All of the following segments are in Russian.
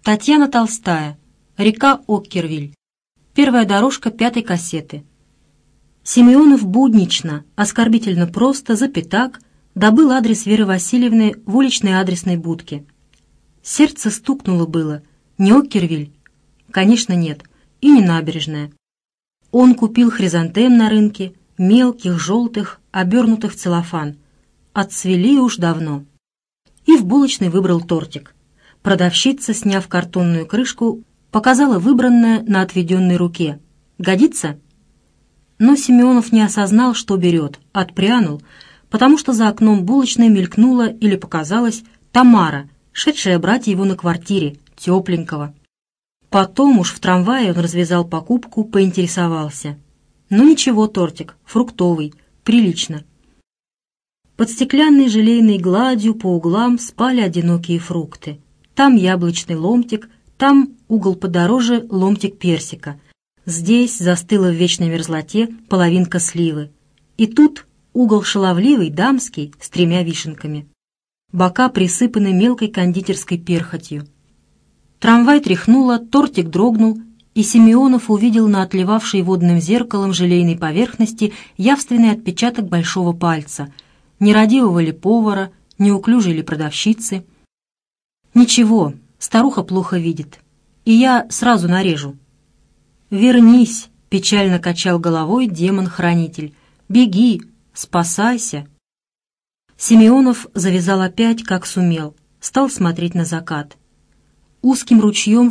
Татьяна Толстая. Река Оккервиль. Первая дорожка 5-й кассеты. Симеонов буднично, оскорбительно просто, за пятак, добыл адрес Веры Васильевны в уличной адресной будке. Сердце стукнуло было. Не Оккервиль? Конечно, нет. И не набережная. Он купил хризантем на рынке, мелких, желтых, обернутых в целлофан. Отцвели уж давно. И в булочной выбрал тортик. Продавщица, сняв картонную крышку, показала выбранное на отведенной руке. «Годится?» Но Симеонов не осознал, что берет, отпрянул, потому что за окном булочной мелькнула или показалась Тамара, шедшая брать его на квартире, тепленького. Потом уж в трамвае он развязал покупку, поинтересовался. «Ну ничего, тортик, фруктовый, прилично». Под стеклянной желейной гладью по углам спали одинокие фрукты. Там яблочный ломтик, там угол подороже ломтик персика. Здесь застыла в вечной мерзлоте половинка сливы. И тут угол шаловливый, дамский, с 3 вишенками. Бока присыпаны мелкой кондитерской перхотью. Трамвай тряхнуло, тортик дрогнул, и Симеонов увидел на отливавшей водным зеркалом желейной поверхности явственный отпечаток большого пальца. Нерадивого ли повара, неуклюжей ли продавщицы. «Ничего, старуха плохо видит, и я сразу нарежу». «Вернись», — печально качал головой демон-хранитель. «Беги, спасайся». Симеонов завязал опять, как сумел, стал смотреть на закат. Узким ручьем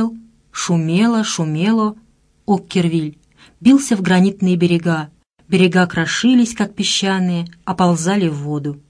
шумело Оккервиль, бился в гранитные берега. Берега крошились, как песчаные, оползали в воду.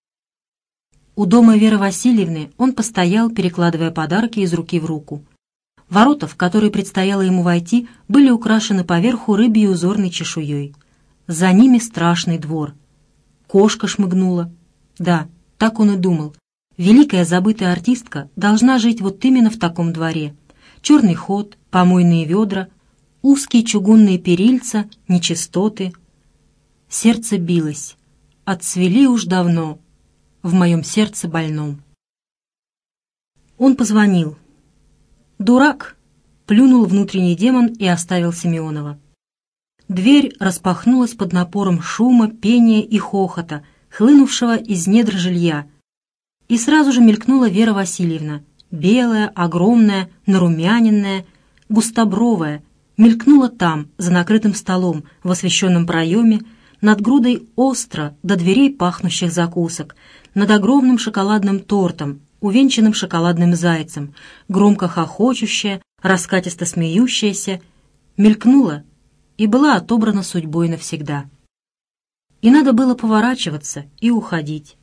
У дома Веры Васильевны он постоял, перекладывая подарки из руки в руку. Ворота, в которые предстояло ему войти, были украшены поверху рыбьей узорной чешуей. За ними страшный двор. Кошка шмыгнула. Да, так он и думал. Великая забытая артистка должна жить вот именно в таком дворе. Черный ход, помойные ведра, узкие чугунные перильца, нечистоты. Сердце билось. Отцвели уж давно. В моем сердце больном. Он позвонил. «Дурак!» — плюнул внутренний демон и оставил Симеонова. Дверь распахнулась под напором шума, пения и хохота, хлынувшего из недр жилья. И сразу же мелькнула Вера Васильевна, белая, огромная, нарумяненная, густобровая, мелькнула там, за накрытым столом, в освещенном проеме, над грудой остро до дверей пахнущих закусок, над огромным шоколадным тортом, увенчанным шоколадным зайцем, громко хохочущая, раскатисто смеющаяся, мелькнула и была отобрана судьбой навсегда. И надо было поворачиваться и уходить.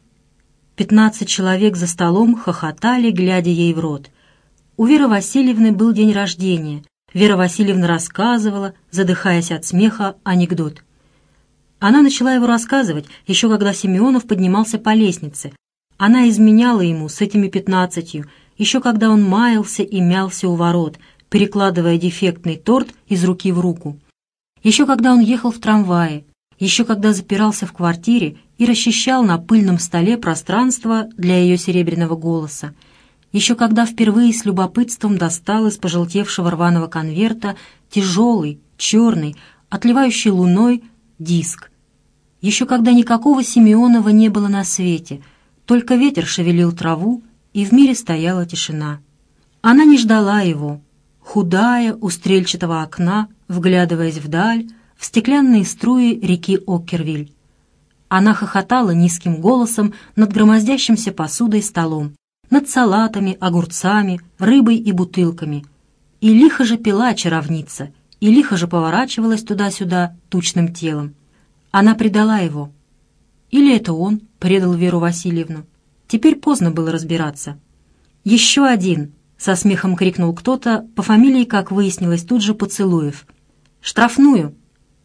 15 человек за столом хохотали, глядя ей в рот. У Веры Васильевны был день рождения. Вера Васильевна рассказывала, задыхаясь от смеха, анекдот. Она начала его рассказывать, еще когда Симеонов поднимался по лестнице. Она изменяла ему с этими 15, еще когда он маялся и мялся у ворот, перекладывая дефектный торт из руки в руку. Еще когда он ехал в трамвае, еще когда запирался в квартире и расчищал на пыльном столе пространство для ее серебряного голоса. Еще когда впервые с любопытством достал из пожелтевшего рваного конверта тяжелый, черный, отливающий луной диск. Еще когда никакого Симеонова не было на свете, только ветер шевелил траву, и в мире стояла тишина. Она не ждала его, худая у стрельчатого окна, вглядываясь вдаль, в стеклянные струи реки Оккервиль. Она хохотала низким голосом над громоздящимся посудой столом, над салатами, огурцами, рыбой и бутылками. И лихо же пила чаровница, и лихо же поворачивалась туда-сюда тучным телом. Она предала его. Или это он предал Веру Васильевну? Теперь поздно было разбираться. «Еще один!» — со смехом крикнул кто-то, по фамилии, как выяснилось, тут же Поцелуев. «Штрафную!»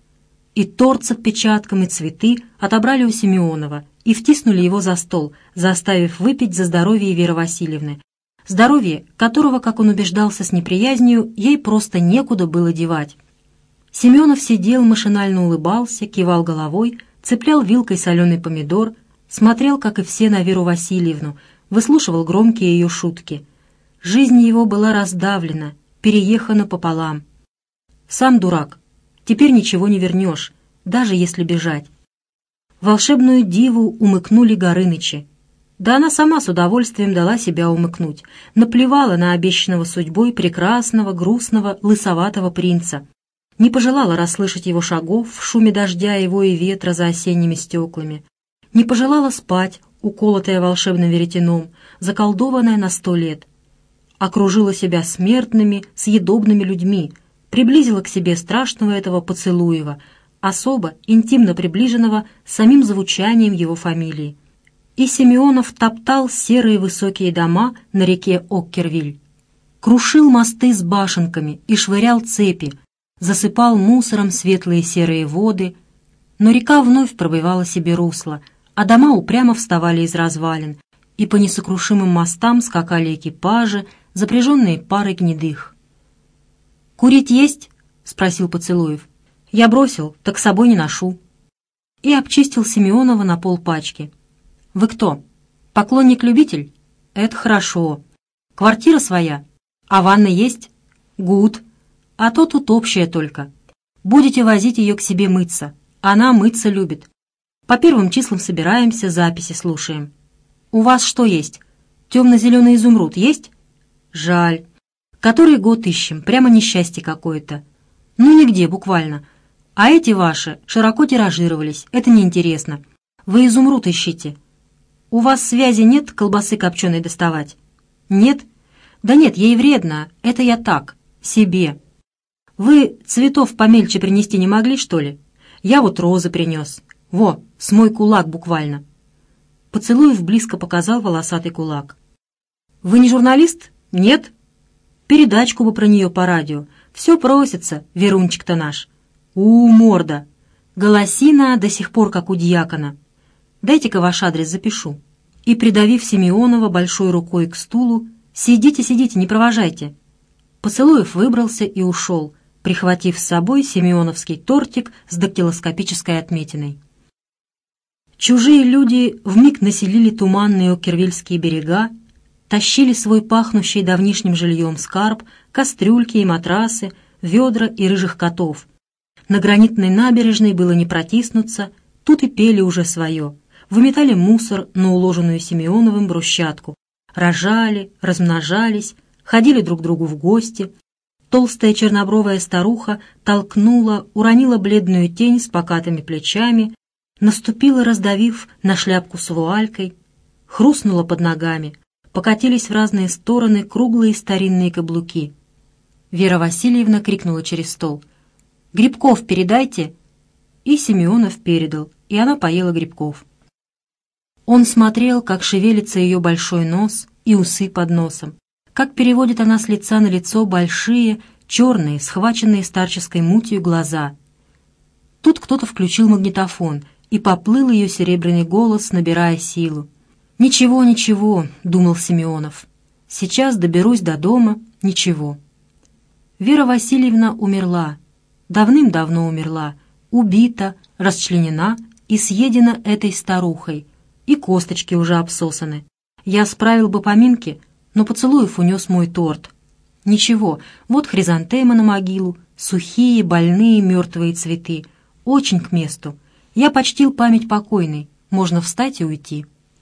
И торт с отпечатком, и цветы отобрали у Симеонова и втиснули его за стол, заставив выпить за здоровье Веры Васильевны. Здоровье, которого, как он убеждался с неприязнью, ей просто некуда было девать. Семенов сидел, машинально улыбался, кивал головой, цеплял вилкой соленый помидор, смотрел, как и все, на Веру Васильевну, выслушивал громкие ее шутки. Жизнь его была раздавлена, переехана пополам. Сам дурак, теперь ничего не вернешь, даже если бежать. Волшебную диву умыкнули Горынычи. Да она сама с удовольствием дала себя умыкнуть, наплевала на обещанного судьбой прекрасного, грустного, лысоватого принца, не пожелала расслышать его шагов в шуме дождя, его и ветра за осенними стеклами, не пожелала спать, уколотая волшебным веретеном, заколдованная на 100 лет. Окружила себя смертными, съедобными людьми, приблизила к себе страшного этого Поцелуева, особо интимно приближенного самим звучанием его фамилии. И Симеонов топтал серые высокие дома на реке Оккервиль, крушил мосты с башенками и швырял цепи, засыпал мусором светлые серые воды, но река вновь пробивала себе русло, а дома упрямо вставали из развалин, и по несокрушимым мостам скакали экипажи, запряженные парой гнедых. «Курить есть?» — спросил Поцелуев. «Я бросил, так с собой не ношу». И обчистил Симеонова на полпачки. «Вы кто? Поклонник-любитель? Это хорошо. Квартира своя? А ванна есть? Гуд. А то тут общая только. Будете возить ее к себе мыться. Она мыться любит. По первым числам собираемся, записи слушаем. У вас что есть? Темно-зеленый изумруд есть? Жаль. Который год ищем, прямо несчастье какое-то. Ну, нигде, буквально. А эти ваши широко тиражировались, это неинтересно. Вы изумруд ищите. У вас связи нет колбасы копченой доставать? Нет? Да нет, ей вредно, это я так, себе. Вы цветов помельче принести не могли, что ли? Я вот розы принес. Во, с мой кулак буквально. Поцелуев близко показал волосатый кулак. Вы не журналист? Нет? Передачку бы про нее по радио. Все просится, Верунчик-то наш. Морда. Голосина до сих пор как у дьякона. Дайте-ка ваш адрес запишу». И, придавив Симеонова большой рукой к стулу, «Сидите, сидите, не провожайте». Поцелуев выбрался и ушел, прихватив с собой симеоновский тортик с дактилоскопической отметиной. Чужие люди вмиг населили туманные оккервильские берега, тащили свой пахнущий давнишним жильем скарб, кастрюльки и матрасы, ведра и рыжих котов. На гранитной набережной было не протиснуться, тут и пели уже свое. Выметали мусор на уложенную Симеоновым брусчатку, рожали, размножались, ходили друг к другу в гости. Толстая чернобровая старуха толкнула, уронила бледную тень с покатыми плечами, наступила, раздавив на шляпку с вуалькой, хрустнула под ногами, покатились в разные стороны круглые старинные каблуки. Вера Васильевна крикнула через стол: «Грибков передайте!» И Симеонов передал, и она поела грибков. Он смотрел, как шевелится ее большой нос и усы под носом, как переводит она с лица на лицо большие, черные, схваченные старческой мутью глаза. Тут кто-то включил магнитофон, и поплыл ее серебряный голос, набирая силу. «Ничего, ничего», — думал Симеонов. «Сейчас доберусь до дома, ничего». Вера Васильевна умерла, давным-давно умерла, убита, расчленена и съедена этой старухой, и косточки уже обсосаны. Я справил бы поминки, но Поцелуев унес мой торт. Ничего, вот хризантемы на могилу, сухие, больные, мертвые цветы. Очень к месту. Я почтил память покойной, можно встать и уйти.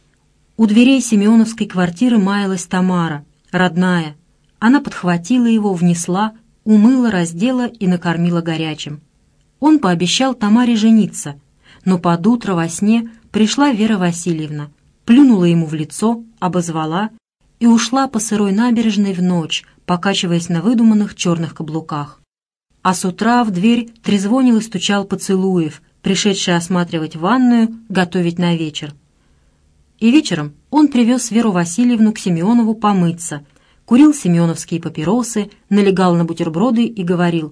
У дверей симеоновской квартиры маялась Тамара, родная. Она подхватила его, внесла, умыла, раздела и накормила горячим. Он пообещал Тамаре жениться, но под утро во сне пришла Вера Васильевна, плюнула ему в лицо, обозвала и ушла по сырой набережной в ночь, покачиваясь на выдуманных черных каблуках. А с утра в дверь трезвонил и стучал Поцелуев, пришедший осматривать ванную, готовить на вечер. И вечером он привез Веру Васильевну к Симеонову помыться, курил симеоновские папиросы, налегал на бутерброды и говорил: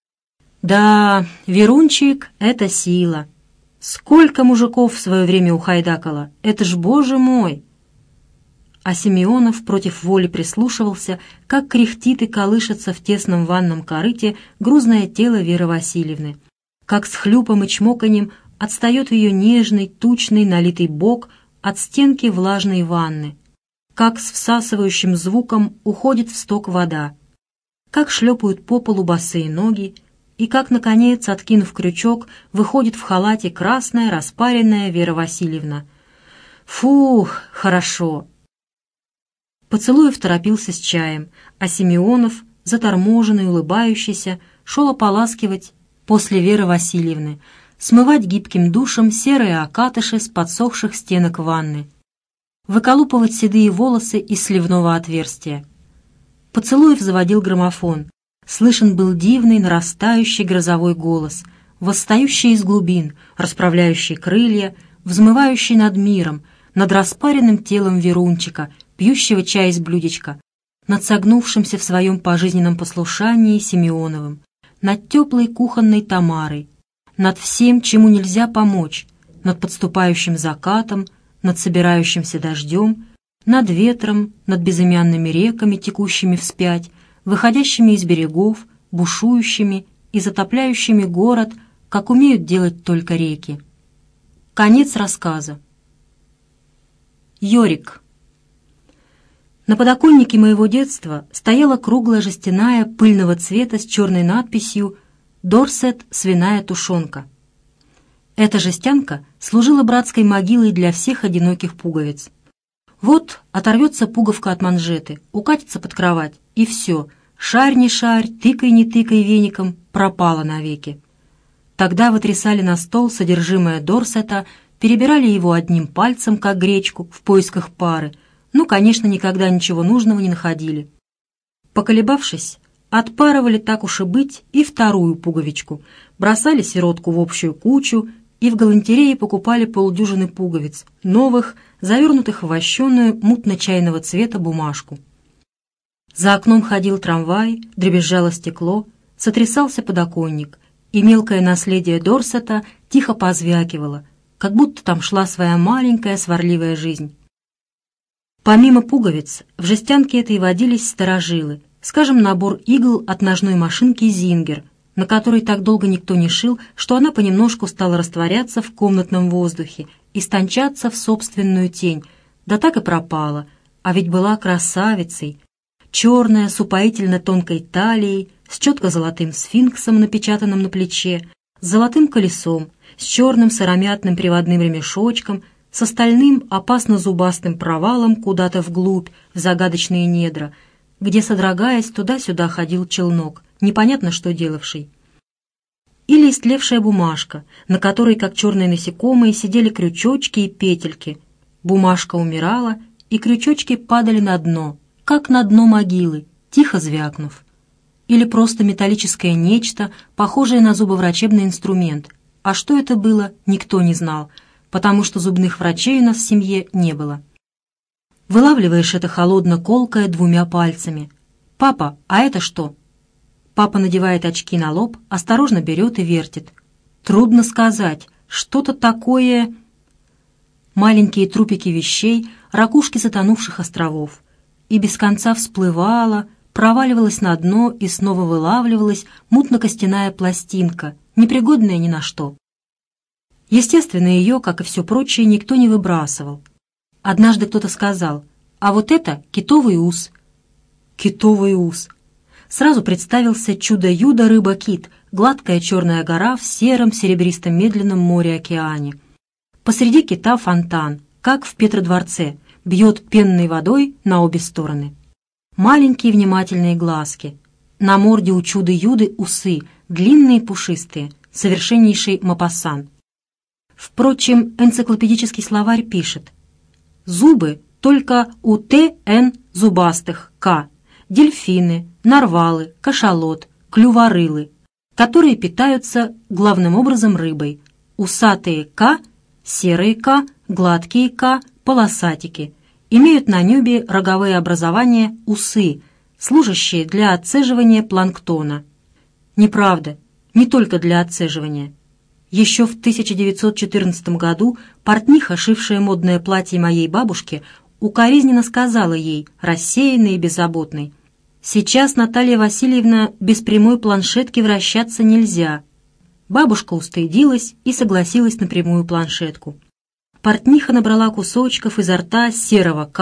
«Да, Верунчик — это сила. Сколько мужиков в свое время ухайдакало, это ж, боже мой!» А Симеонов против воли прислушивался, как кряхтит и колышется в тесном ванном корыте грузное тело Веры Васильевны, как с хлюпом и чмоканьем отстает ее нежный, тучный, налитый бок от стенки влажной ванны, как с всасывающим звуком уходит в сток вода, как шлепают по полу босые ноги, и как, наконец, откинув крючок, выходит в халате красная, распаренная Вера Васильевна. Фух, хорошо! Поцелуев торопился с чаем, а Симеонов, заторможенный, улыбающийся, шел ополаскивать после Веры Васильевны, смывать гибким душем серые окатыши с подсохших стенок ванны, выколупывать седые волосы из сливного отверстия. Поцелуев заводил граммофон. Слышен был дивный, нарастающий грозовой голос, восстающий из глубин, расправляющий крылья, взмывающий над миром, над распаренным телом Верунчика, пьющего чай из блюдечка, над согнувшимся в своем пожизненном послушании Симеоновым, над теплой кухонной Тамарой, над всем, чему нельзя помочь, над подступающим закатом, над собирающимся дождем, над ветром, над безымянными реками, текущими вспять, выходящими из берегов, бушующими и затопляющими город, как умеют делать только реки. Конец рассказа. Йорик. На подоконнике моего детства стояла круглая жестяная пыльного цвета с черной надписью «Дорсет. Свиная тушенка». Эта жестянка служила братской могилой для всех одиноких пуговиц. Вот оторвется пуговка от манжеты, укатится под кровать, и все, шарь не шарь, тыкай не тыкай веником, пропала навеки. Тогда вытрясали на стол содержимое Дорсета, перебирали его одним пальцем, как гречку, в поисках пары, но, конечно, никогда ничего нужного не находили. Поколебавшись, отпарывали, так уж и быть, и вторую пуговичку, бросали сиротку в общую кучу и в галантерее покупали полдюжины пуговиц, новых, завернутых в вощеную мутно-чайного цвета бумажку. За окном ходил трамвай, дребезжало стекло, сотрясался подоконник, и мелкое наследие Дорсета тихо позвякивало, как будто там шла своя маленькая сварливая жизнь. Помимо пуговиц, в жестянке этой водились старожилы, скажем, набор игл от ножной машинки «Зингер», на которой так долго никто не шил, что она понемножку стала растворяться в комнатном воздухе, истончаться в собственную тень, да так и пропала, а ведь была красавицей, черная, с упоительно тонкой талией, с четко золотым сфинксом, напечатанным на плече, с золотым колесом, с черным сыромятным приводным ремешочком, с остальным опасно-зубастым провалом куда-то вглубь, в загадочные недра, где, содрогаясь, туда-сюда ходил челнок, непонятно что делавший. Или истлевшая бумажка, на которой, как черные насекомые, сидели крючочки и петельки. Бумажка умирала, и крючочки падали на дно, как на дно могилы, тихо звякнув. Или просто металлическое нечто, похожее на зубоврачебный инструмент. А что это было, никто не знал, потому что зубных врачей у нас в семье не было. Вылавливаешь это холодно-колкое двумя пальцами. «Папа, а это что?» Папа надевает очки на лоб, осторожно берет и вертит. Трудно сказать, что-то такое... Маленькие трупики вещей, ракушки затонувших островов. И без конца всплывала, проваливалась на дно и снова вылавливалась мутно-костяная пластинка, непригодная ни на что. Естественно, ее, как и все прочее, никто не выбрасывал. Однажды кто-то сказал: «А вот это китовый ус». Китовый ус. Сразу представился чудо-юдо рыба-кит, гладкая черная гора в сером серебристом медленном море-океане. Посреди кита фонтан, как в Петродворце, бьет пенной водой на обе стороны. Маленькие внимательные глазки. На морде у чудо-юды усы, длинные пушистые, совершеннейший мопассан. Впрочем, энциклопедический словарь пишет: зубы только у Т.Н. зубастых, К. Дельфины, нарвалы, кашалот, клюворылы, которые питаются главным образом рыбой. Усатые К, серые К, гладкие К, полосатики. Имеют на небе роговые образования усы, служащие для отцеживания планктона. Неправда, не только для отцеживания. Еще в 1914 году портниха, шившая модное платье моей бабушке, укоризненно сказала ей, рассеянной и беззаботной: «Сейчас, Наталья Васильевна, без прямой планшетки вращаться нельзя». Бабушка устыдилась и согласилась на прямую планшетку. Портниха набрала кусочков изо рта серого К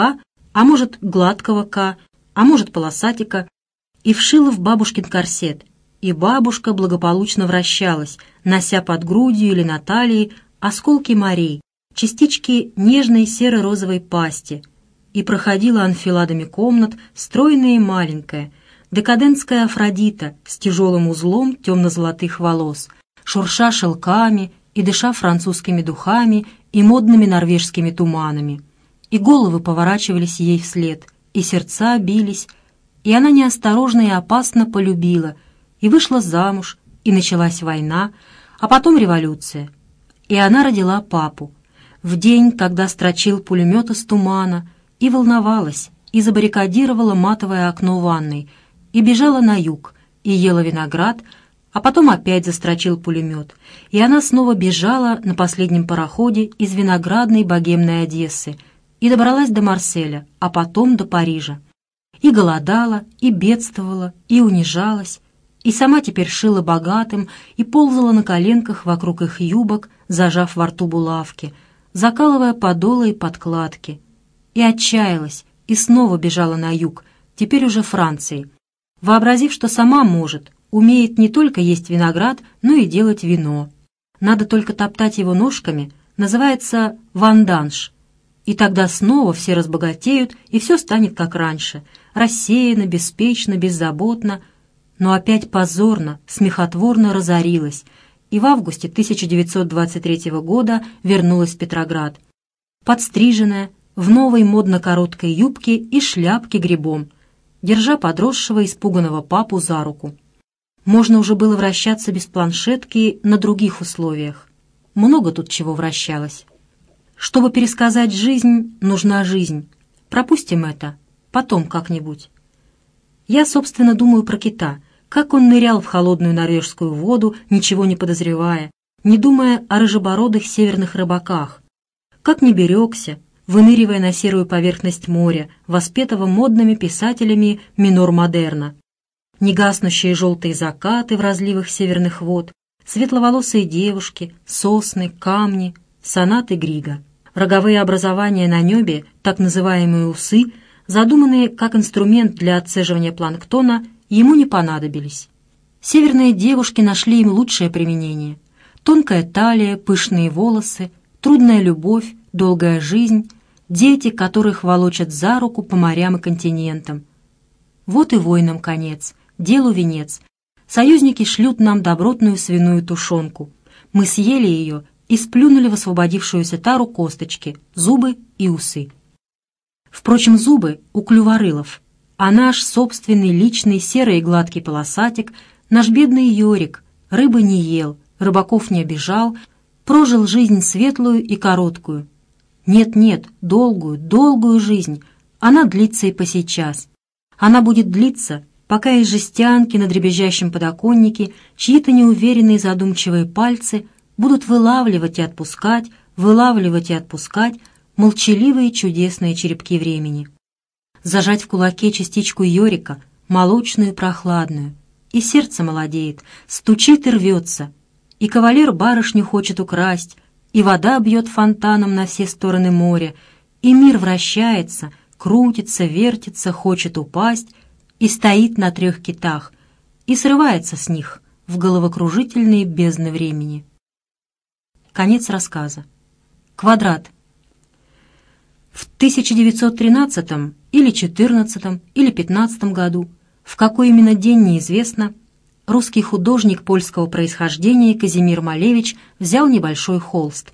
а может гладкого К, а может полосатика, и вшила в бабушкин корсет. И бабушка благополучно вращалась, нося под грудью или на талии осколки морей, частички нежной серо-розовой пасти, и проходила анфиладами комнат, стройная и маленькая, декадентская Афродита с тяжелым узлом темно-золотых волос, шурша шелками и дыша французскими духами и модными норвежскими туманами. И головы поворачивались ей вслед, и сердца бились, и она неосторожно и опасно полюбила, и вышла замуж, и началась война, а потом революция. И она родила папу. В день, когда строчил пулемет из тумана, и волновалась, и забаррикадировала матовое окно ванной, и бежала на юг, и ела виноград, а потом опять застрочил пулемет, и она снова бежала на последнем пароходе из виноградной богемной Одессы и добралась до Марселя, а потом до Парижа. И голодала, и бедствовала, и унижалась, и сама теперь шила богатым и ползала на коленках вокруг их юбок, зажав во рту булавки, закалывая подолы и подкладки. И отчаялась, и снова бежала на юг, теперь уже Франции, вообразив, что сама может, умеет не только есть виноград, но и делать вино. Надо только топтать его ножками, называется ванданж. И тогда снова все разбогатеют, и все станет как раньше, рассеянно, беспечно, беззаботно, но опять позорно, смехотворно разорилась, и в августе 1923 года вернулась в Петроград, подстриженная, в новой модно-короткой юбке и шляпке грибом, держа подросшего испуганного папу за руку. Можно уже было вращаться без планшетки на других условиях. Много тут чего вращалось. Чтобы пересказать жизнь, нужна жизнь. Пропустим это, потом как-нибудь. Я, собственно, думаю про кита, как он нырял в холодную норвежскую воду, ничего не подозревая, не думая о рыжебородых северных рыбаках. Как не берегся, выныривая на серую поверхность моря, воспетого модными писателями минор-модерна. Негаснущие желтые закаты в разливах северных вод, светловолосые девушки, сосны, камни, сонаты Грига. Роговые образования на небе, так называемые усы, задуманные как инструмент для отцеживания планктона, ему не понадобились. Северные девушки нашли им лучшее применение. Тонкая талия, пышные волосы, трудная любовь, долгая жизнь, дети, которых волочат за руку по морям и континентам. Вот и войнам конец, делу венец. Союзники шлют нам добротную свиную тушенку. Мы съели ее и сплюнули в освободившуюся тару косточки, зубы и усы. Впрочем, зубы у клюворылов, а наш собственный личный серый и гладкий полосатик, наш бедный Йорик, рыбы не ел, рыбаков не обижал, прожил жизнь светлую и короткую. Нет-нет, долгую, долгую жизнь. Она длится и посейчас. Она будет длиться, пока из жестянки на дребезжащем подоконнике чьи-то неуверенные задумчивые пальцы будут вылавливать и отпускать молчаливые чудесные черепки времени. Зажать в кулаке частичку Йорика, молочную и прохладную, и сердце молодеет, стучит и рвется, и кавалер барышню хочет украсть, и вода бьет фонтаном на все стороны моря, и мир вращается, крутится, вертится, хочет упасть, и стоит на 3 китах, и срывается с них в головокружительные бездны времени. Конец рассказа. Квадрат. В 1913 или 14 или 15 году, в какой именно день неизвестно, русский художник польского происхождения Казимир Малевич взял небольшой холст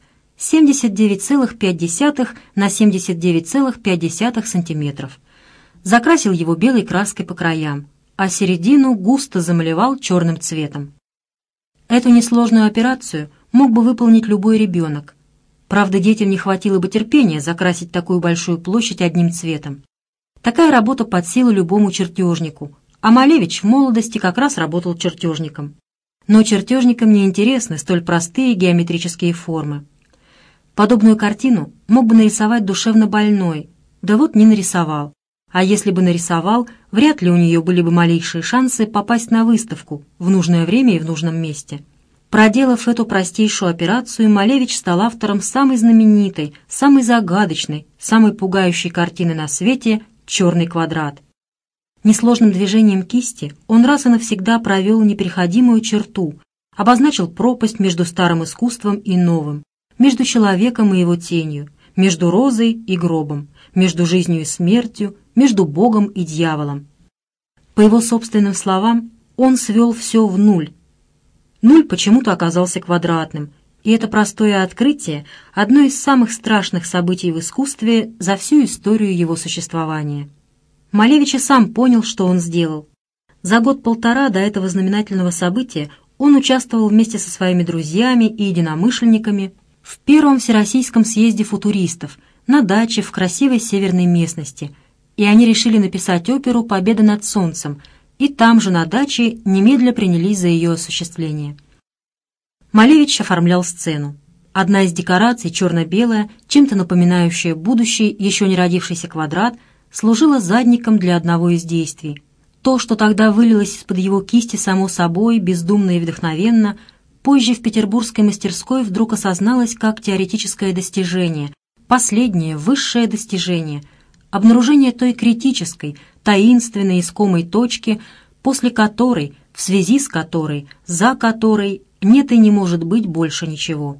79,5 на 79,5 сантиметров, закрасил его белой краской по краям, а середину густо замалевал черным цветом. Эту несложную операцию мог бы выполнить любой ребенок. Правда, детям не хватило бы терпения закрасить такую большую площадь одним цветом. Такая работа под силу любому чертежнику, а Малевич в молодости как раз работал чертежником. Но чертежникам не интересны столь простые геометрические формы. Подобную картину мог бы нарисовать душевно больной, да вот не нарисовал. А если бы нарисовал, вряд ли у нее были бы малейшие шансы попасть на выставку в нужное время и в нужном месте. Проделав эту простейшую операцию, Малевич стал автором самой знаменитой, самой загадочной, самой пугающей картины на свете «Черный квадрат». Несложным движением кисти он раз и навсегда провел непереходимую черту, обозначил пропасть между старым искусством и новым, между человеком и его тенью, между розой и гробом, между жизнью и смертью, между Богом и дьяволом. По его собственным словам, он свел все в нуль. Нуль почему-то оказался квадратным, и это простое открытие – одно из самых страшных событий в искусстве за всю историю его существования. Малевич и сам понял, что он сделал. За год-полтора до этого знаменательного события он участвовал вместе со своими друзьями и единомышленниками в первом Всероссийском съезде футуристов на даче в красивой северной местности, и они решили написать оперу «Победа над солнцем», и там же на даче немедля принялись за ее осуществление. Малевич оформлял сцену. Одна из декораций, черно-белая, чем-то напоминающая будущий, еще не родившийся квадрат, служила задником для одного из действий. То, что тогда вылилось из-под его кисти само собой, бездумно и вдохновенно, позже в петербургской мастерской вдруг осозналось как теоретическое достижение, последнее, высшее достижение, обнаружение той критической, таинственной искомой точки, после которой, в связи с которой, за которой нет и не может быть больше ничего.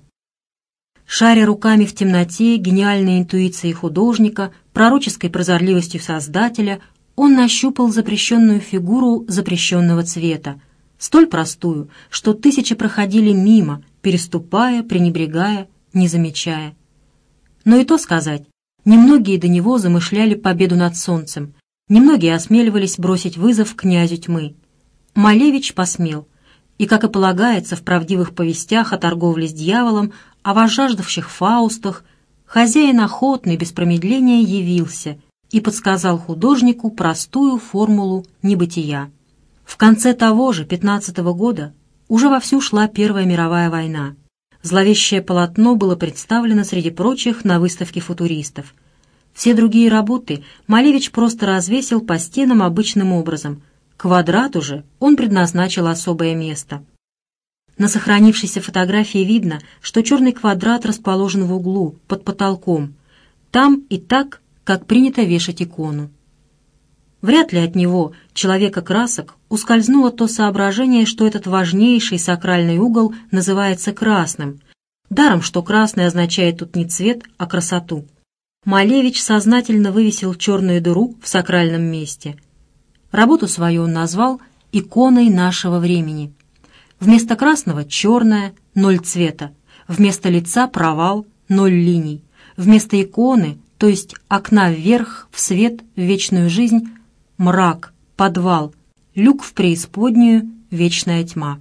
Шаря руками в темноте, гениальной интуицией художника, пророческой прозорливостью создателя, он нащупал запрещенную фигуру запрещенного цвета, столь простую, что тысячи проходили мимо, переступая, пренебрегая, не замечая. Но и то сказать, немногие до него замышляли победу над солнцем, немногие осмеливались бросить вызов князю тьмы. Малевич посмел, и, как и полагается в правдивых повестях о торговле с дьяволом, о возжаждавших Фаустах, хозяин охотный без промедления явился и подсказал художнику простую формулу небытия. В конце того же 15-го года уже вовсю шла Первая мировая война. Зловещее полотно было представлено среди прочих на выставке футуристов. Все другие работы Малевич просто развесил по стенам обычным образом. Квадрату же он предназначил особое место. На сохранившейся фотографии видно, что черный квадрат расположен в углу, под потолком. Там и так, как принято вешать икону. Вряд ли от него, человека красок, ускользнуло то соображение, что этот важнейший сакральный угол называется красным. Даром, что красный означает тут не цвет, а красоту. Малевич сознательно вывесил черную дыру в сакральном месте. Работу свою он назвал «Иконой нашего времени». Вместо красного — черное, 0 цвета. Вместо лица — провал, 0 линий. Вместо иконы, то есть окна вверх, в свет, в вечную жизнь, мрак, подвал, люк в преисподнюю, вечная тьма.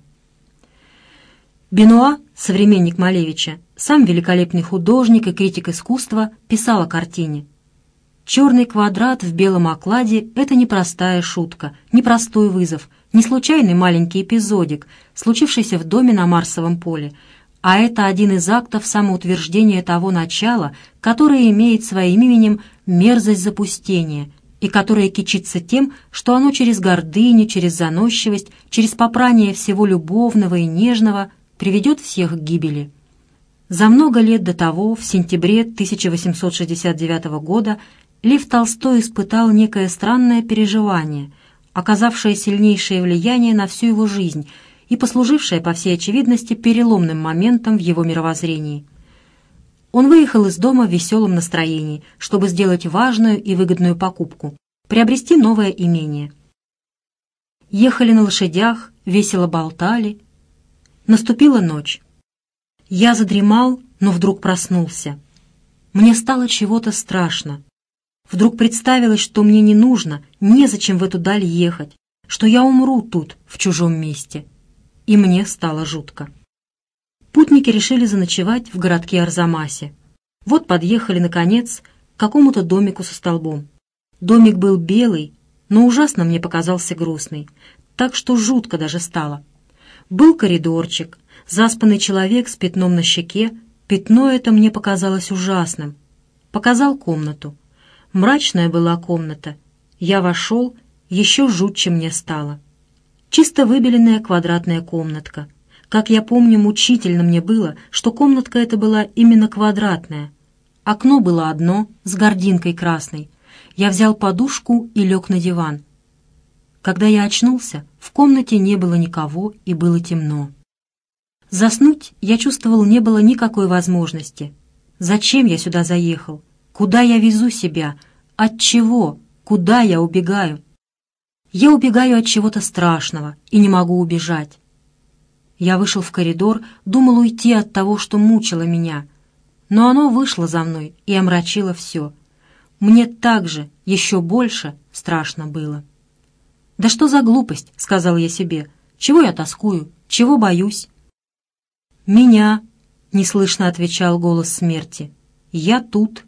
Бенуа, современник Малевича, сам великолепный художник и критик искусства, писал о картине. «Черный квадрат в белом окладе — это не простая шутка, не простой вызов, не случайный маленький эпизодик, случившийся в доме на Марсовом поле, а это один из актов самоутверждения того начала, которое имеет своим именем мерзость запустения и которое кичится тем, что оно через гордыню, через заносчивость, через попрание всего любовного и нежного приведет всех к гибели». За много лет до того, в сентябре 1869 года, Лев Толстой испытал некое странное переживание, оказавшее сильнейшее влияние на всю его жизнь и послужившее, по всей очевидности, переломным моментом в его мировоззрении. Он выехал из дома в веселом настроении, чтобы сделать важную и выгодную покупку – приобрести новое имение. Ехали на лошадях, весело болтали. Наступила ночь. Я задремал, но вдруг проснулся. Мне стало чего-то страшно. Вдруг представилось, что мне не нужно, незачем в эту даль ехать, что я умру тут, в чужом месте. И мне стало жутко. Путники решили заночевать в городке Арзамасе. Вот подъехали, наконец, к какому-то домику со столбом. Домик был белый, но ужасно мне показался грустный, так что жутко даже стало. Был коридорчик, заспанный человек с пятном на щеке, пятно это мне показалось ужасным. Показал комнату. Мрачная была комната. Я вошел, еще жутче мне стало. Чисто выбеленная квадратная комнатка. Как я помню, мучительно мне было, что комнатка эта была именно квадратная. Окно было одно, с гардинкой красной. Я взял подушку и лег на диван. Когда я очнулся, в комнате не было никого и было темно. Заснуть, я чувствовал, не было никакой возможности. Зачем я сюда заехал? Куда я везу себя? От чего? Куда я убегаю? Я убегаю от чего-то страшного и не могу убежать. Я вышел в коридор, думал уйти от того, что мучило меня. Но оно вышло за мной и омрачило все. Мне так же, еще больше страшно было. «Да что за глупость?» — сказал я себе. «Чего я тоскую? Чего боюсь?» «Меня», — неслышно отвечал голос смерти. «Я тут».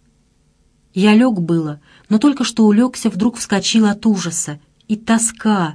Я лег было, но только что улегся, вдруг вскочил от ужаса. И тоска,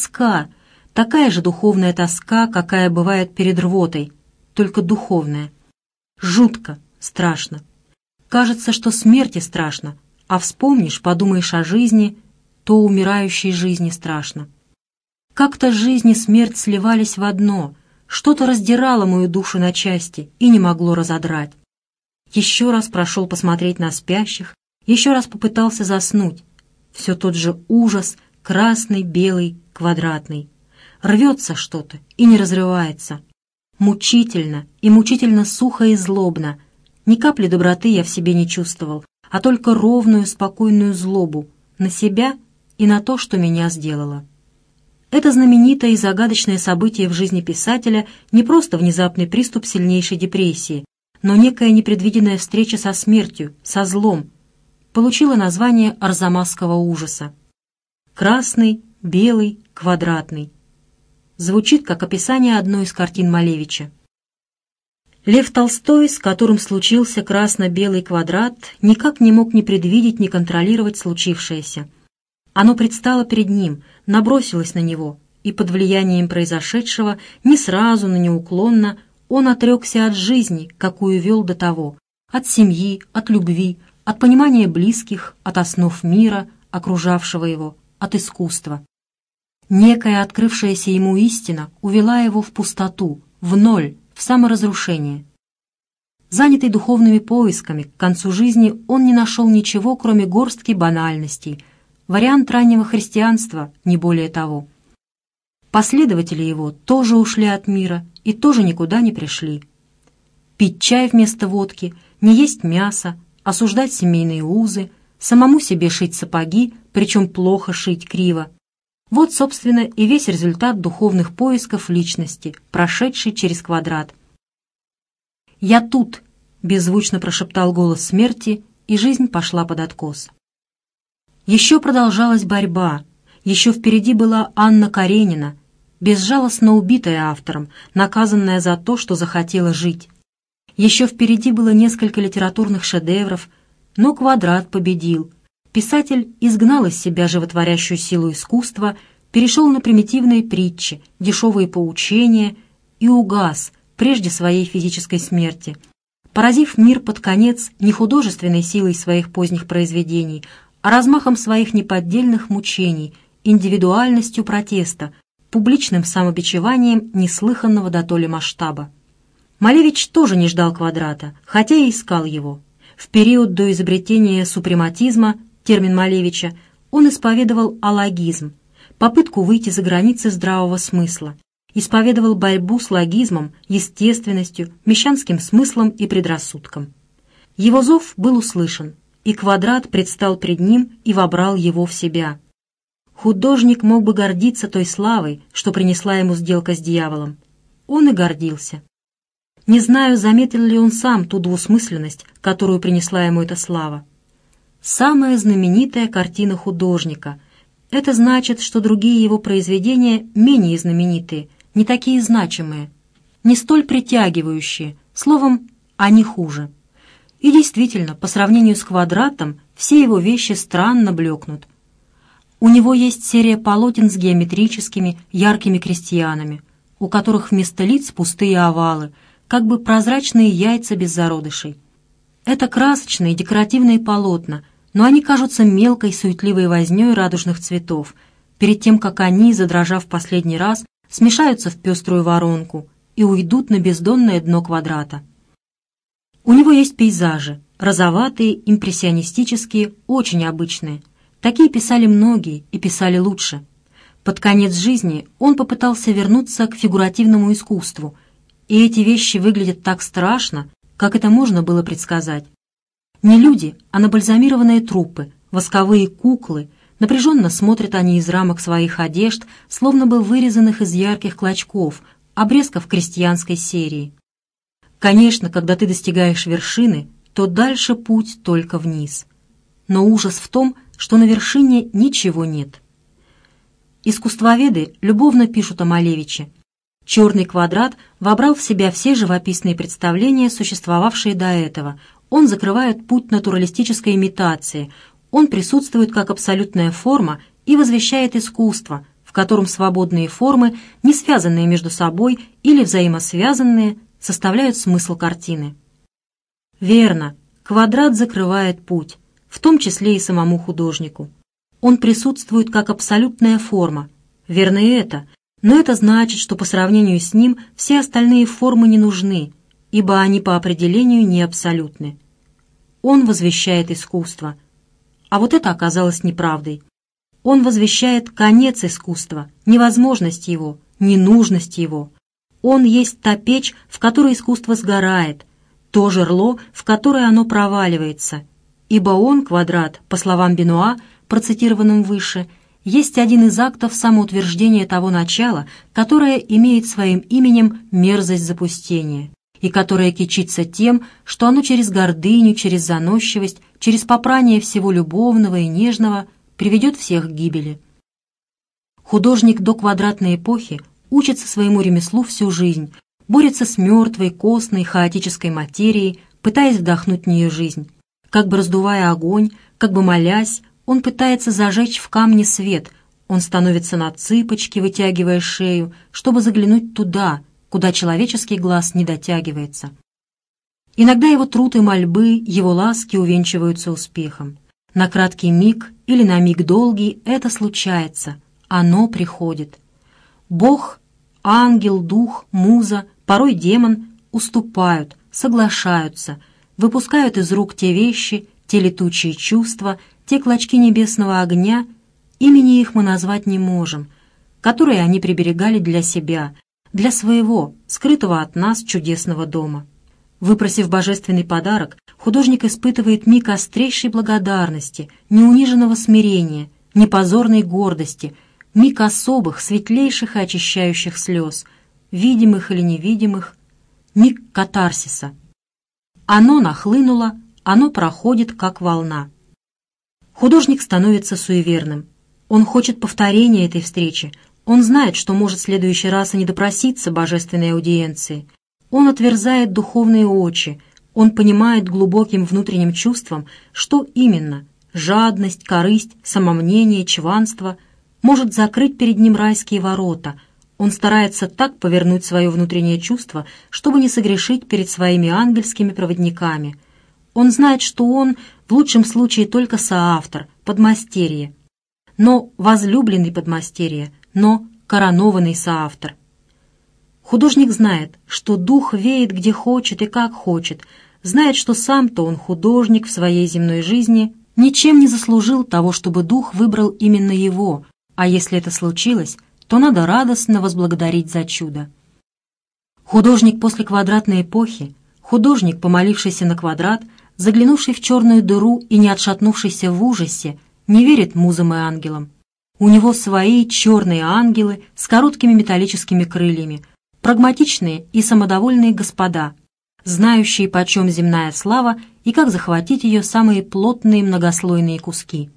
такая же духовная тоска, какая бывает перед рвотой, только духовная. Жутко, страшно. Кажется, что смерти страшно, а вспомнишь, подумаешь о жизни, то умирающей жизни страшно. Как-то жизнь и смерть сливались в одно, что-то раздирало мою душу на части и не могло разодрать. Еще раз прошел посмотреть на спящих, еще раз попытался заснуть. Все тот же ужас, красный, белый, квадратный. Рвется что-то и не разрывается. Мучительно и мучительно сухо и злобно. Ни капли доброты я в себе не чувствовал, а только ровную, спокойную злобу на себя и на то, что меня сделало. Это знаменитое и загадочное событие в жизни писателя не просто внезапный приступ сильнейшей депрессии, но некая непредвиденная встреча со смертью, со злом, получило название арзамасского ужаса. Красный, белый, квадратный. Звучит как описание одной из картин Малевича. Лев Толстой, с которым случился красно-белый квадрат, никак не мог ни предвидеть, ни контролировать случившееся. Оно предстало перед ним, набросилось на него, и под влиянием произошедшего не сразу, но неуклонно он отрекся от жизни, какую вел до того, от семьи, от любви, от понимания близких, от основ мира, окружавшего его, от искусства. Некая открывшаяся ему истина увела его в пустоту, в ноль, в саморазрушение. Занятый духовными поисками, к концу жизни он не нашел ничего, кроме горстки банальностей, вариант раннего христианства, не более того. Последователи его тоже ушли от мира и тоже никуда не пришли. Пить чай вместо водки, не есть мясо, осуждать семейные узы, самому себе шить сапоги, причем плохо шить, криво. Вот, собственно, и весь результат духовных поисков личности, прошедший через квадрат. «Я тут!» — беззвучно прошептал голос смерти, и жизнь пошла под откос. Еще продолжалась борьба, еще впереди была Анна Каренина, безжалостно убитая автором, наказанная за то, что захотела жить. Еще впереди было несколько литературных шедевров, но квадрат победил. Писатель изгнал из себя животворящую силу искусства, перешел на примитивные притчи, дешевые поучения и угас прежде своей физической смерти, поразив мир под конец не художественной силой своих поздних произведений, а размахом своих неподдельных мучений, индивидуальностью протеста, публичным самобичеванием неслыханного дотоле масштаба. Малевич тоже не ждал квадрата, хотя и искал его. В период до изобретения супрематизма, термин Малевича, он исповедовал алогизм, попытку выйти за границы здравого смысла, исповедовал борьбу с логизмом, естественностью, мещанским смыслом и предрассудком. Его зов был услышан, и квадрат предстал пред ним и вобрал его в себя. Художник мог бы гордиться той славой, что принесла ему сделка с дьяволом. Он и гордился. Не знаю, заметил ли он сам ту двусмысленность, которую принесла ему эта слава. Самая знаменитая картина художника. Это значит, что другие его произведения менее знаменитые, не такие значимые, не столь притягивающие, словом, они хуже. И действительно, по сравнению с квадратом, все его вещи странно блекнут. У него есть серия полотен с геометрическими, яркими крестьянами, у которых вместо лиц пустые овалы, как бы прозрачные яйца без зародышей. Это красочные декоративные полотна, но они кажутся мелкой суетливой вознёй радужных цветов, перед тем, как они, задрожав последний раз, смешаются в пеструю воронку, и уйдут на бездонное дно квадрата. У него есть пейзажи, розоватые, импрессионистические, очень обычные. Такие писали многие и писали лучше. Под конец жизни он попытался вернуться к фигуративному искусству, и эти вещи выглядят так страшно, как это можно было предсказать. Не люди, а набальзамированные трупы, восковые куклы, напряженно смотрят они из рамок своих одежд, словно бы вырезанных из ярких клочков, обрезков крестьянской серии. Конечно, когда ты достигаешь вершины, то дальше путь только вниз. Но ужас в том, что на вершине ничего нет. Искусствоведы любовно пишут о Малевиче. «Черный квадрат вобрал в себя все живописные представления, существовавшие до этого. Он закрывает путь натуралистической имитации. Он присутствует как абсолютная форма и возвещает искусство, в котором свободные формы, не связанные между собой или взаимосвязанные, составляют смысл картины». Верно, квадрат закрывает путь, в том числе и самому художнику. Он присутствует как абсолютная форма. Верно и это, но это значит, что по сравнению с ним все остальные формы не нужны, ибо они по определению не абсолютны. Он возвещает искусство. А вот это оказалось неправдой. Он возвещает конец искусства, невозможность его, ненужность его. Он есть та печь, в которой искусство сгорает, то жерло, в которое оно проваливается, ибо он, квадрат, по словам Бенуа, процитированным выше, есть один из актов самоутверждения того начала, которое имеет своим именем мерзость запустения, и которое кичится тем, что оно через гордыню, через заносчивость, через попрание всего любовного и нежного приведет всех к гибели. Художник до квадратной эпохи учится своему ремеслу всю жизнь, борется с мертвой, костной, хаотической материей, пытаясь вдохнуть в нее жизнь. Как бы раздувая огонь, как бы молясь, он пытается зажечь в камне свет, он становится на цыпочки, вытягивая шею, чтобы заглянуть туда, куда человеческий глаз не дотягивается. Иногда его труд и мольбы, его ласки увенчиваются успехом. На краткий миг или на миг долгий это случается, оно приходит. Бог, ангел, дух, муза, порой демон уступают, соглашаются, выпускают из рук те вещи, те летучие чувства, те клочки небесного огня, имени их мы назвать не можем, которые они приберегали для себя, для своего, скрытого от нас чудесного дома. Выпросив божественный подарок, художник испытывает миг острейшей благодарности, неуниженного смирения, непозорной гордости, миг особых, светлейших и очищающих слез, видимых или невидимых, миг катарсиса. Оно нахлынуло, оно проходит, как волна. Художник становится суеверным. Он хочет повторения этой встречи. Он знает, что может в следующий раз и не допроситься божественной аудиенции. Он отверзает духовные очи. Он понимает глубоким внутренним чувством, что именно жадность, корысть, самомнение, чванство может закрыть перед ним райские ворота. Он старается так повернуть свое внутреннее чувство, чтобы не согрешить перед своими ангельскими проводниками. Он знает, что он в лучшем случае только соавтор, подмастерье, но возлюбленный подмастерье, но коронованный соавтор. Художник знает, что дух веет где хочет и как хочет, знает, что сам-то он художник в своей земной жизни, ничем не заслужил того, чтобы дух выбрал именно его, а если это случилось, то надо радостно возблагодарить за чудо. Художник после квадратной эпохи, художник, помолившийся на квадрат, заглянувший в черную дыру и не отшатнувшийся в ужасе, не верит музам и ангелам. У него свои черные ангелы с короткими металлическими крыльями, прагматичные и самодовольные господа, знающие, почем земная слава и как захватить ее самые плотные многослойные куски.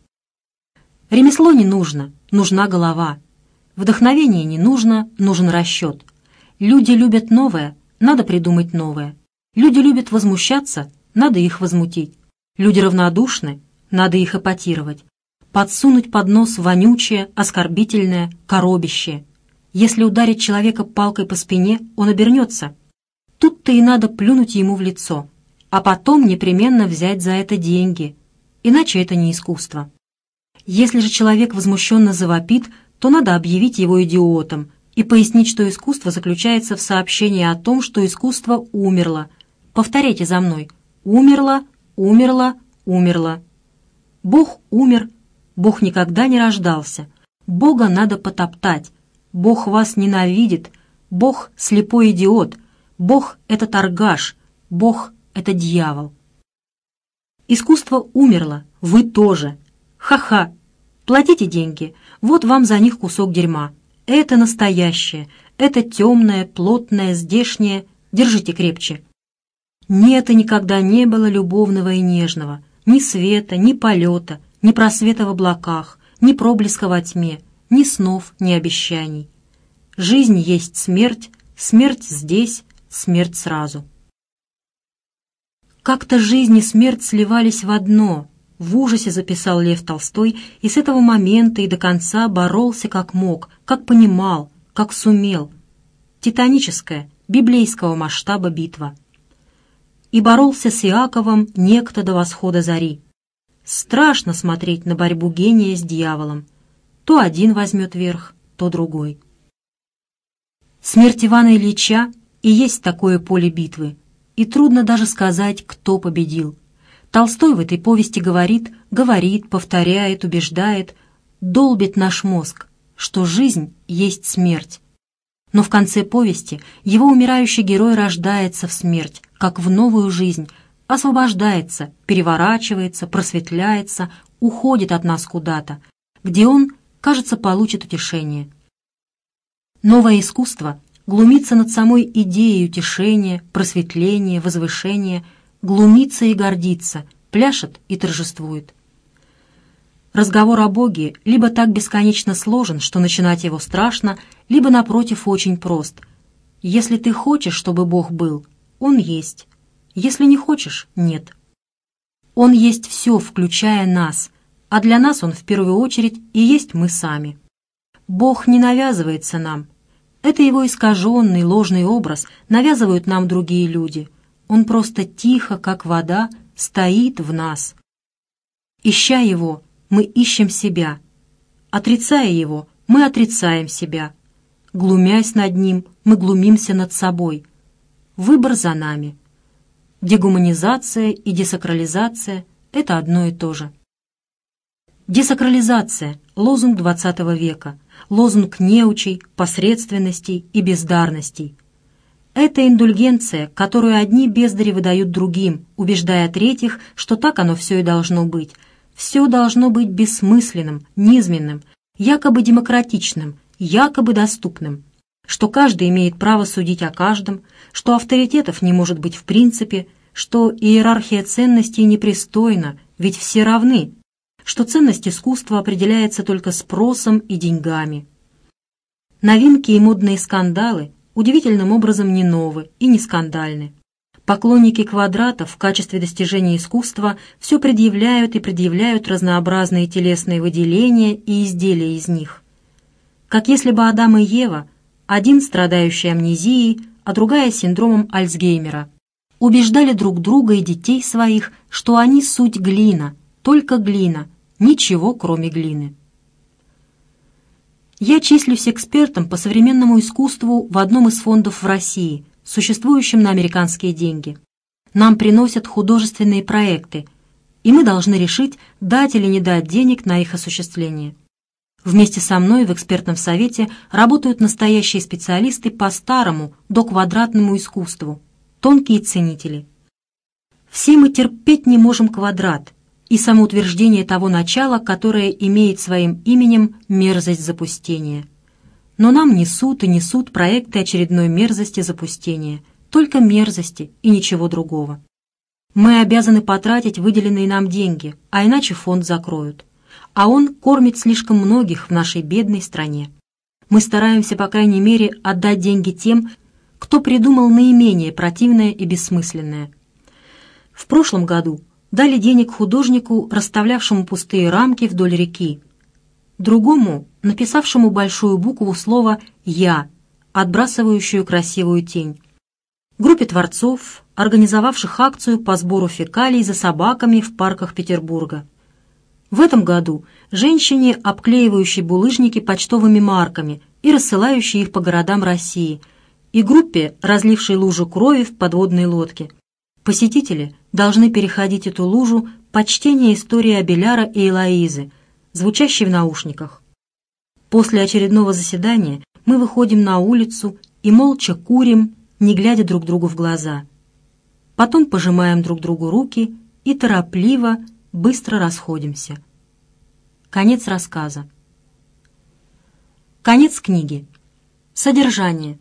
Ремесло не нужно, нужна голова. Вдохновение не нужно, нужен расчет. Люди любят новое, надо придумать новое. Люди любят возмущаться, надо их возмутить. Люди равнодушны, надо их эпатировать. Подсунуть под нос вонючее, оскорбительное, коробящее. Если ударить человека палкой по спине, он обернется. Тут-то и надо плюнуть ему в лицо, а потом непременно взять за это деньги, иначе это не искусство. Если же человек возмущенно завопит, то надо объявить его идиотом, и пояснить, что искусство заключается в сообщении о том, что искусство умерло. Повторяйте за мной. Умерло, умерло, умерло. Бог умер, Бог никогда не рождался. Бога надо потоптать. Бог вас ненавидит. Бог — слепой идиот. Бог — это торгаш. Бог — это дьявол. Искусство умерло, вы тоже. Ха-ха. Платите деньги, вот вам за них кусок дерьма. Это настоящее, это темное, плотное, здешнее. Держите крепче. Нет и никогда не было любовного и нежного. Ни света, ни полета, ни просвета в облаках, ни проблеска во тьме, ни снов, ни обещаний. Жизнь есть смерть, смерть здесь, смерть сразу. Как-то жизнь и смерть сливались в одно. В ужасе записал Лев Толстой, и с этого момента и до конца боролся как мог, как понимал, как сумел. Титаническая, библейского масштаба битва. И боролся с Иаковом некто до восхода зари. Страшно смотреть на борьбу гения с дьяволом. То один возьмет верх, то другой. Смерть Ивана Ильича и есть такое поле битвы, и трудно даже сказать, кто победил. Толстой в этой повести говорит, повторяет, убеждает, долбит наш мозг, что жизнь есть смерть. Но в конце повести его умирающий герой рождается в смерть, как в новую жизнь, освобождается, переворачивается, просветляется, уходит от нас куда-то, где он, кажется, получит утешение. Новое искусство глумится над самой идеей утешения, просветления, возвышения, глумится и гордится, пляшет и торжествует. Разговор о Боге либо так бесконечно сложен, что начинать его страшно, либо, напротив, очень прост. Если ты хочешь, чтобы Бог был, Он есть. Если не хочешь, нет. Он есть все, включая нас, а для нас Он в первую очередь и есть мы сами. Бог не навязывается нам. Это его искаженный, ложный образ навязывают нам другие люди. Он просто тихо, как вода, стоит в нас. Ища его, мы ищем себя. Отрицая его, мы отрицаем себя. Глумясь над ним, мы глумимся над собой. Выбор за нами. Дегуманизация и десакрализация — это одно и то же. Десакрализация — лозунг XX века, лозунг неучей, посредственностей и бездарностей. Это индульгенция, которую одни бездари выдают другим, убеждая третьих, что так оно все и должно быть. Все должно быть бессмысленным, низменным, якобы демократичным, якобы доступным, что каждый имеет право судить о каждом, что авторитетов не может быть в принципе, что иерархия ценностей непристойна, ведь все равны, что ценность искусства определяется только спросом и деньгами. Новинки и модные скандалы удивительным образом не новы и не скандальны. Поклонники квадратов в качестве достижения искусства все предъявляют и предъявляют разнообразные телесные выделения и изделия из них. Как если бы Адам и Ева, один страдающий амнезией, а другая синдромом Альцгеймера, убеждали друг друга и детей своих, что они суть глина, только глина, ничего кроме глины. Я числюсь экспертом по современному искусству в одном из фондов в России, существующем на американские деньги. Нам приносят художественные проекты, и мы должны решить, дать или не дать денег на их осуществление. Вместе со мной в экспертном совете работают настоящие специалисты по старому, доквадратному искусству, тонкие ценители. Все мы терпеть не можем квадрат и самоутверждение того начала, которое имеет своим именем мерзость запустения. Но нам несут и несут проекты очередной мерзости запустения, только мерзости и ничего другого. Мы обязаны потратить выделенные нам деньги, а иначе фонд закроют. А он кормит слишком многих в нашей бедной стране. Мы стараемся, по крайней мере, отдать деньги тем, кто придумал наименее противное и бессмысленное. В прошлом году дали денег художнику, расставлявшему пустые рамки вдоль реки, другому, написавшему большую букву слова «Я», отбрасывающую красивую тень, группе творцов, организовавших акцию по сбору фекалий за собаками в парках Петербурга. В этом году женщине, обклеивающей булыжники почтовыми марками и рассылающей их по городам России, и группе, разлившей лужу крови в подводной лодке. Посетители должны переходить эту лужу под чтение истории Абеляра и Элоизы, звучащей в наушниках. После очередного заседания мы выходим на улицу и молча курим, не глядя друг другу в глаза. Потом пожимаем друг другу руки и торопливо, быстро расходимся. Конец рассказа. Конец книги. Содержание.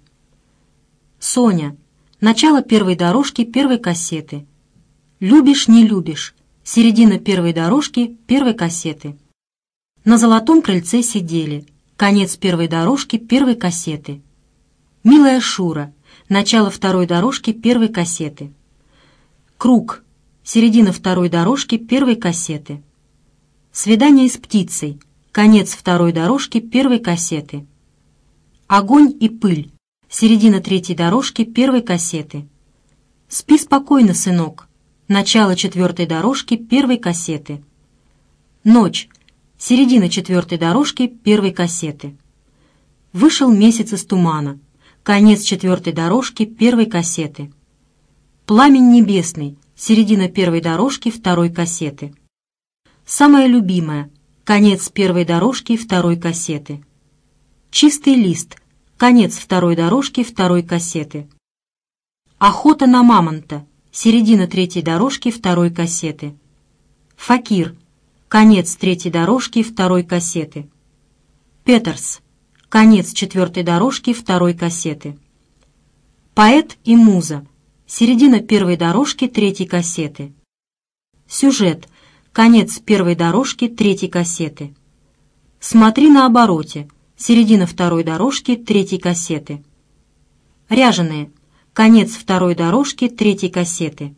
Соня. Начало первой дорожки первой кассеты. Любишь, не любишь. Середина первой дорожки первой кассеты. На золотом крыльце сидели. Конец первой дорожки первой кассеты. Милая Шура. Начало второй дорожки первой кассеты. Круг. Середина второй дорожки первой кассеты. Свидание с птицей. Конец второй дорожки первой кассеты. Огонь и пыль. Середина третьей дорожки первой кассеты. Спи спокойно, сынок. Начало четвертой дорожки первой кассеты. Ночь. Середина четвертой дорожки первой кассеты. Вышел месяц из тумана. Конец четвертой дорожки первой кассеты. Пламень небесный. Середина первой дорожки второй кассеты. Самая любимая. Конец первой дорожки второй кассеты. Чистый лист. Конец второй дорожки второй кассеты. Охота на мамонта. Середина третьей дорожки второй кассеты. Факир. Конец третьей дорожки второй кассеты. Петерс. Конец четвертой дорожки второй кассеты. Поэт и муза. Середина первой дорожки третьей кассеты. Сюжет. Конец первой дорожки третьей кассеты. Смотри на обороте. Середина второй дорожки третьей кассеты. Ряженые. Конец второй дорожки третьей кассеты.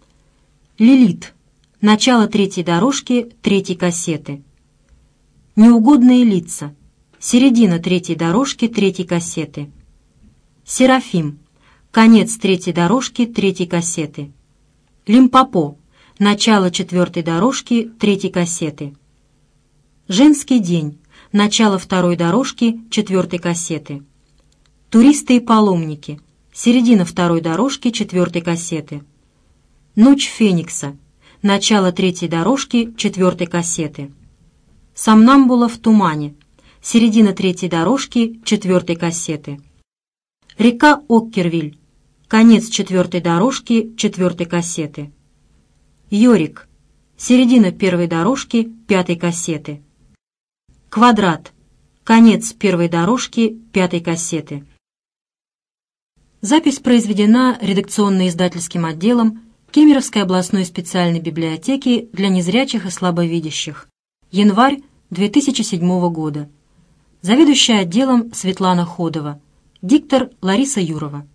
Лилит. Начало третьей дорожки третьей кассеты. Неугодные лица. Середина третьей дорожки третьей кассеты. Серафим. Конец третьей дорожки третьей кассеты. Лимпопо. Начало четвертой дорожки третьей кассеты. Женский день. Начало второй дорожки четвертой кассеты. Туристы и паломники. Середина второй дорожки четвертой кассеты. Ночь Феникса. Начало третьей дорожки четвертой кассеты. Сомнамбула в тумане. Середина третьей дорожки четвертой кассеты. Река Оккервиль. Конец четвертой дорожки четвертой кассеты. Йорик. Середина первой дорожки пятой кассеты. Квадрат. Конец первой дорожки пятой кассеты. Запись произведена редакционно-издательским отделом Кемеровской областной специальной библиотеки для незрячих и слабовидящих. Январь 2007 года. Заведующая отделом Светлана Ходова. Диктор Лариса Юрова.